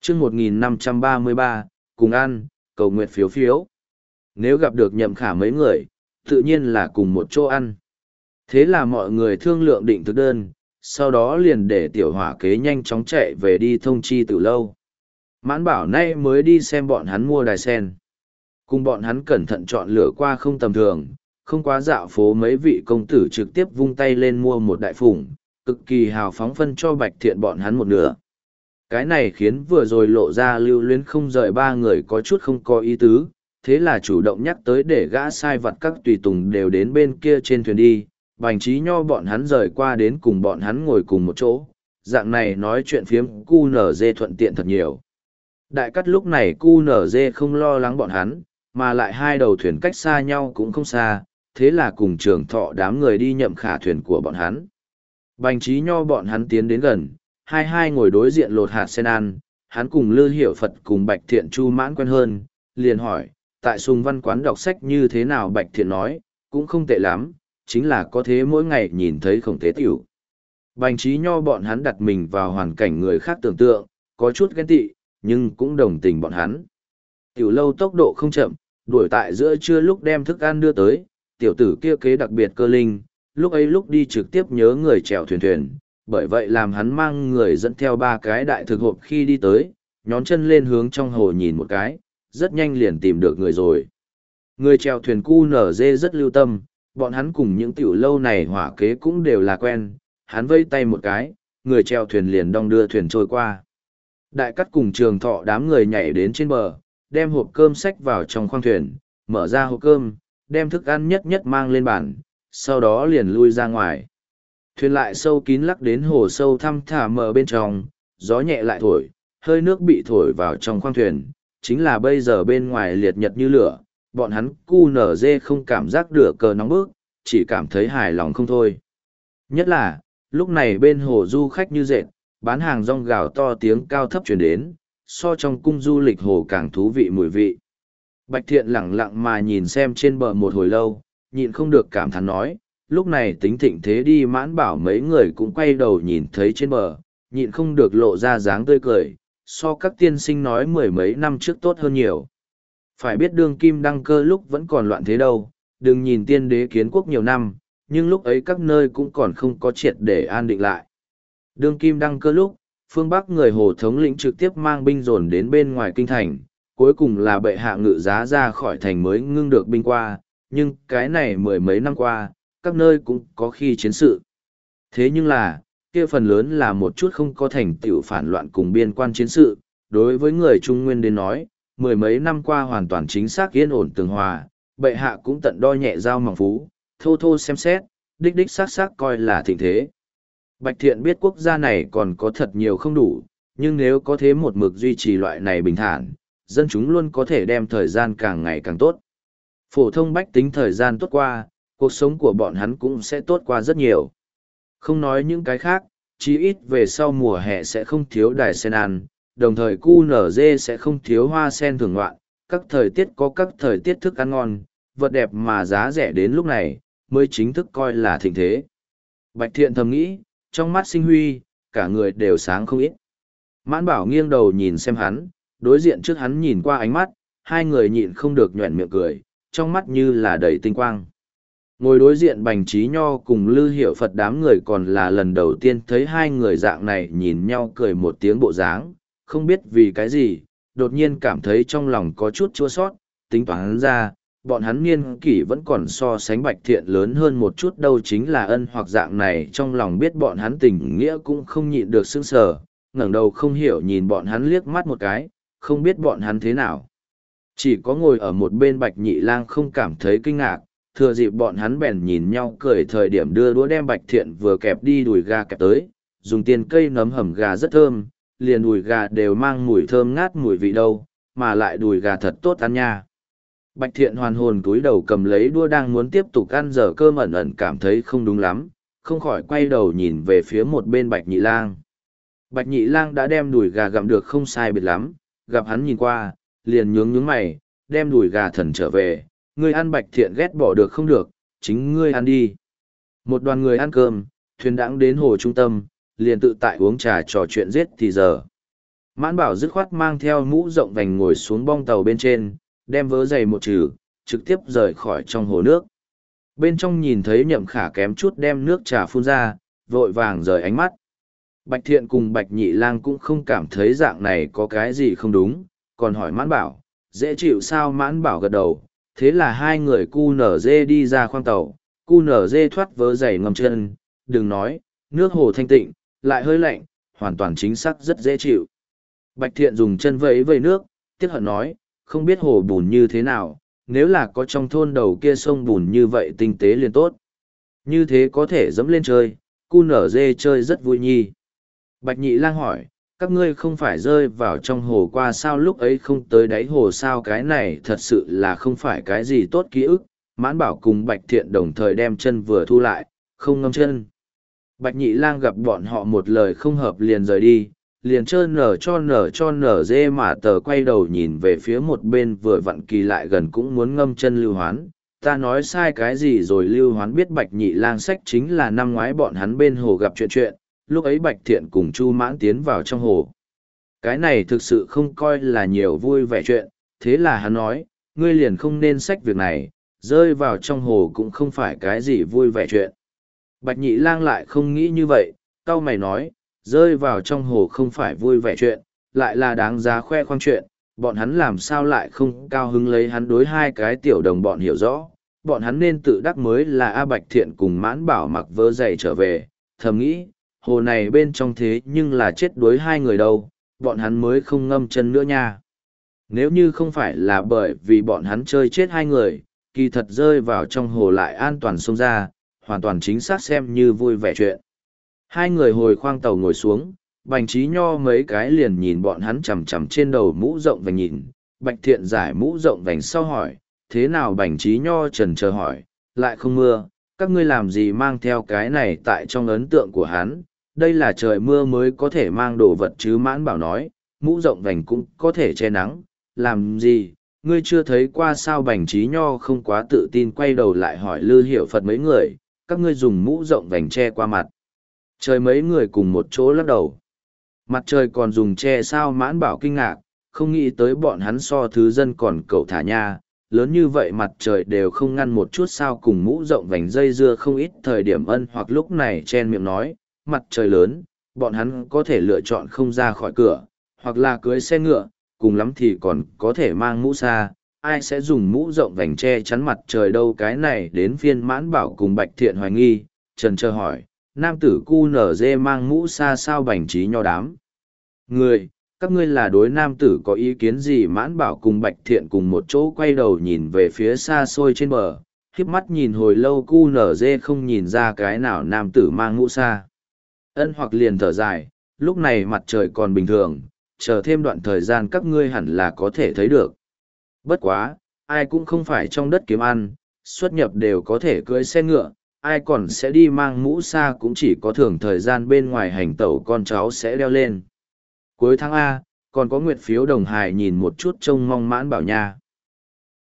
chương 1533, cùng ăn, cầu nguyện phiếu phiếu. Nếu gặp được Nhậm Khả mấy người, tự nhiên là cùng một chỗ ăn. Thế là mọi người thương lượng định thực đơn, sau đó liền để tiểu hỏa kế nhanh chóng chạy về đi thông chi từ lâu. Mãn Bảo nay mới đi xem bọn hắn mua đài sen. Cùng bọn hắn cẩn thận chọn lựa qua không tầm thường, không quá dạo phố mấy vị công tử trực tiếp vung tay lên mua một đại phủng, cực kỳ hào phóng phân cho Bạch Thiện bọn hắn một nửa. Cái này khiến vừa rồi lộ ra Lưu Luyến không rời ba người có chút không có ý tứ, thế là chủ động nhắc tới để gã sai vặt các tùy tùng đều đến bên kia trên thuyền đi, Bành Trí Nho bọn hắn rời qua đến cùng bọn hắn ngồi cùng một chỗ, dạng này nói chuyện phiếm QNZ thuận tiện thật nhiều. Đại cắt lúc này QNZ không lo lắng bọn hắn, mà lại hai đầu thuyền cách xa nhau cũng không xa, thế là cùng Trường Thọ đám người đi Nhậm Khả thuyền của bọn hắn. Bành Trí Nho bọn hắn tiến đến gần, hai ngồi đối diện lột hạt sen ăn, hắn cùng Lư Hiểu Phật cùng Bạch Thiện Chu Mãn quen hơn, liền hỏi, tại Sùng Văn quán đọc sách như thế nào? Bạch Thiện nói, cũng không tệ lắm, chính là có thế mỗi ngày nhìn thấy không tế tiểu. Bành Trí Nho bọn hắn đặt mình vào hoàn cảnh người khác tưởng tượng, có chút ghen tị, nhưng cũng đồng tình bọn hắn. Tiểu lâu tốc độ không chậm, đuổi tại giữa trưa lúc đem thức ăn đưa tới, tiểu tử kia kế đặc biệt cơ linh, lúc ấy lúc đi trực tiếp nhớ người chèo thuyền, bởi vậy làm hắn mang người dẫn theo ba cái đại thực hộp khi đi tới, nhón chân lên hướng trong hồ nhìn một cái, rất nhanh liền tìm được người rồi. Người chèo thuyền QNZ rất lưu tâm, bọn hắn cùng những tiểu lâu này hỏa kế cũng đều là quen, hắn vây tay một cái, người chèo thuyền liền đong đưa thuyền trôi qua. Đại cắt cùng Trường Thọ đám người nhảy đến trên bờ, đem hộp cơm xách vào trong khoang thuyền, mở ra hộp cơm, đem thức ăn nhất nhất mang lên bàn, sau đó liền lui ra ngoài. Thuyền lại sâu kín lắc đến hồ sâu thăm thả mờ bên trong, gió nhẹ lại thổi, hơi nước bị thổi vào trong khoang thuyền, chính là bây giờ bên ngoài liệt nhật như lửa, bọn hắn QNZ không cảm giác được cờ nóng bức, chỉ cảm thấy hài lòng không thôi. Nhất là, lúc này bên hồ du khách như dệt, bán hàng rong gào to tiếng cao thấp truyền đến, so trong cung du lịch hồ càng thú vị mùi vị. Bạch Thiện lẳng lặng mà nhìn xem trên bờ một hồi lâu, nhịn không được cảm thán nói, lúc này tính thịnh thế đi Mãn Bảo mấy người cũng quay đầu nhìn thấy trên bờ, nhịn không được lộ ra dáng tươi cười, so các tiên sinh nói mười mấy năm trước tốt hơn nhiều. Phải biết đương kim đăng cơ lúc vẫn còn loạn thế đâu, đừng nhìn tiên đế kiến quốc nhiều năm, nhưng lúc ấy các nơi cũng còn không có triệt để an định lại. Đương kim đăng cơ lúc, phương Bắc người Hồ thống lĩnh trực tiếp mang binh dồn đến bên ngoài kinh thành, cuối cùng là bệ hạ ngự giá ra khỏi thành mới ngưng được binh qua, nhưng cái này mười mấy năm qua, các nơi cũng có khi chiến sự. Thế nhưng là, kia phần lớn là một chút không có thành tựu phản loạn cùng biên quan chiến sự, đối với người Trung Nguyên đến nói, mười mấy năm qua hoàn toàn chính xác yên ổn tường hòa, bệ hạ cũng tận đo nhẹ dao mỏng phú, thô thô xem xét, đích đích xác xác coi là thịnh thế. Bạch Thiện biết quốc gia này còn có thật nhiều không đủ, nhưng nếu có thế một mực duy trì loại này bình thản, dân chúng luôn có thể đem thời gian càng ngày càng tốt. Phổ thông bách tính thời gian tốt qua, cuộc sống của bọn hắn cũng sẽ tốt qua rất nhiều. Không nói những cái khác, chí ít về sau mùa hè sẽ không thiếu đài sen ăn, đồng thời QNZ sẽ không thiếu hoa sen thưởng ngoạn, các thời tiết có các thời tiết thức ăn ngon, vật đẹp mà giá rẻ đến lúc này, mới chính thức coi là thịnh thế. Bạch Thiện thầm nghĩ, trong mắt sinh huy, cả người đều sáng không ít. Mãn Bảo nghiêng đầu nhìn xem hắn, đối diện trước hắn nhìn qua ánh mắt, hai người nhịn không được nhoẻn miệng cười, trong mắt như là đầy tinh quang. Ngồi đối diện Bành Trí Nho cùng Lư Hiểu Phật đám người còn là lần đầu tiên thấy hai người dạng này nhìn nhau cười một tiếng bộ dáng, không biết vì cái gì, đột nhiên cảm thấy trong lòng có chút chua sót, tính toán ra, bọn hắn niên kỷ vẫn còn so sánh Bạch Thiện lớn hơn một chút đâu, chính là ân hoặc dạng này trong lòng biết bọn hắn tình nghĩa cũng không nhịn được sững sờ, ngẩng đầu không hiểu nhìn bọn hắn liếc mắt một cái, không biết bọn hắn thế nào. Chỉ có ngồi ở một bên Bạch Nhị Lang không cảm thấy kinh ngạc, thừa dịp bọn hắn bèn nhìn nhau cười thời điểm đưa đũa đem Bạch Thiện vừa kẹp đi đùi gà kẹp tới, dùng tiền cây nấm hầm gà rất thơm, liền đùi gà đều mang mùi thơm ngát mùi vị đâu, mà lại đùi gà thật tốt ăn nha. Bạch Thiện hoàn hồn cúi đầu cầm lấy đũa đang muốn tiếp tục ăn dở cơm ẩn ẩn cảm thấy không đúng lắm, không khỏi quay đầu nhìn về phía một bên Bạch Nhị Lang. Bạch Nhị Lang đã đem đùi gà gặm được không sai biệt lắm, gặp hắn nhìn qua, liền nhướng mày, đem đùi gà thần trở về, ngươi ăn Bạch Thiện ghét bỏ được không được, chính ngươi ăn đi. Một đoàn người ăn cơm, thuyền đãng đến hồ trung tâm, liền tự tại uống trà trò chuyện giết thì giờ. Mãn bảo dứt khoát mang theo mũ rộng vành ngồi xuống bong tàu bên trên, đem vớ giày một trừ, trực tiếp rời khỏi trong hồ nước. Bên trong nhìn thấy Nhậm Khả kém chút đem nước trà phun ra, vội vàng rời ánh mắt. Bạch Thiện cùng Bạch Nhị Lang cũng không cảm thấy dạng này có cái gì không đúng, còn hỏi Mãn Bảo, dễ chịu sao? Mãn Bảo gật đầu, thế là hai người cu nở dê đi ra khoang tàu, cu nở dê thoát vớ giày ngâm chân, đừng nói, nước hồ thanh tịnh, lại hơi lạnh, hoàn toàn chính xác rất dễ chịu. Bạch Thiện dùng chân vẫy vẫy nước, tiếc hận nói, không biết hồ bùn như thế nào, nếu là có trong thôn đầu kia sông bùn như vậy tinh tế liền tốt. Như thế có thể dẫm lên chơi, cu nở dê chơi rất vui nhi. Bạch Nhị Lang hỏi, các ngươi không phải rơi vào trong hồ qua sao, lúc ấy không tới đáy hồ sao? Cái này thật sự là không phải cái gì tốt ký ức. Mãn Bảo cùng Bạch Thiện đồng thời đem chân vừa thu lại, không ngâm chân. Bạch Nhị Lang gặp bọn họ một lời không hợp liền rời đi, liền trơ nở nở dê mà tờ quay đầu nhìn về phía một bên vừa vặn kỳ lại gần cũng muốn ngâm chân Lưu Hoán. Ta nói sai cái gì rồi? Lưu Hoán biết Bạch Nhị Lang sách chính là năm ngoái bọn hắn bên hồ gặp chuyện, lúc ấy Bạch Thiện cùng Chu Mãn tiến vào trong hồ. Cái này thực sự không coi là nhiều vui vẻ chuyện, thế là hắn nói, ngươi liền không nên sách việc này, rơi vào trong hồ cũng không phải cái gì vui vẻ chuyện. Bạch Nhị Lang lại không nghĩ như vậy, cau mày nói, rơi vào trong hồ không phải vui vẻ chuyện, lại là đáng giá khoe khoang chuyện, bọn hắn làm sao lại không cao hứng lấy hắn đối hai cái tiểu đồng bọn hiểu rõ, bọn hắn nên tự đắc mới là. A Bạch Thiện cùng Mãn Bảo mặc vớ giày trở về, thầm nghĩ, hồ này bên trong thế nhưng là chết đuối hai người đâu, bọn hắn mới không ngâm chân nữa nha. Nếu như không phải là bởi vì bọn hắn chơi chết hai người, kỳ thật rơi vào trong hồ lại an toàn xông ra, hoàn toàn chính xác xem như vui vẻ chuyện. Hai người hồi khoang tàu ngồi xuống, Bành Trí Nho mấy cái liền nhìn bọn hắn chằm chằm trên đầu mũ rộng vành nhìn. Bạch Thiện giải mũ rộng vành sau hỏi, thế nào? Bành Trí Nho chần chờ hỏi, lại không mưa, các ngươi làm gì mang theo cái này? Tại trong ấn tượng của hắn, đây là trời mưa mới có thể mang đồ vật chứ. Mãn Bảo nói, mũ rộng vành cũng có thể che nắng, làm gì, ngươi chưa thấy qua sao? Bành Trí Nho không quá tự tin quay đầu lại hỏi Lư Hiểu Phật mấy người, các ngươi dùng mũ rộng vành che qua mặt trời? Mấy người cùng một chỗ lắc đầu. Mặt trời còn dùng che sao? Mãn Bảo kinh ngạc, không nghĩ tới bọn hắn so thứ dân còn cẩu thả nha, lớn như vậy mặt trời đều không ngăn một chút sao? Cùng mũ rộng vành dây dưa không ít thời điểm. Ân Hoặc lúc này chen miệng nói, mặt trời lớn, bọn hắn có thể lựa chọn không ra khỏi cửa, hoặc là cưới xe ngựa, cùng lắm thì còn có thể mang mũ xa. Ai sẽ dùng mũ rộng vành che chắn mặt trời đâu? Cái này đến phiên Mãn Bảo cùng Bạch Thiện hoài nghi, trần chờ hỏi, nam tử cu nở dê mang mũ xa sao? Bành Trí Nho đám người, các ngươi là đối nam tử có ý kiến gì? Mãn Bảo cùng Bạch Thiện cùng một chỗ quay đầu nhìn về phía xa xôi trên bờ, khiếp mắt nhìn hồi lâu, cu nở dê không nhìn ra cái nào nam tử mang mũ xa. Ân Hoặc liền thở dài, lúc này mặt trời còn bình thường, chờ thêm đoạn thời gian các ngươi hẳn là có thể thấy được. Bất quá, ai cũng không phải trong đất kiếm ăn, xuất nhập đều có thể cưỡi xe ngựa, ai còn sẽ đi mang mũ xa? Cũng chỉ có thường thời gian bên ngoài hành tẩu con cháu sẽ đeo lên. Cuối tháng A, còn có nguyệt phiếu đồng hài nhìn một chút trông mong Mãn Bảo nha.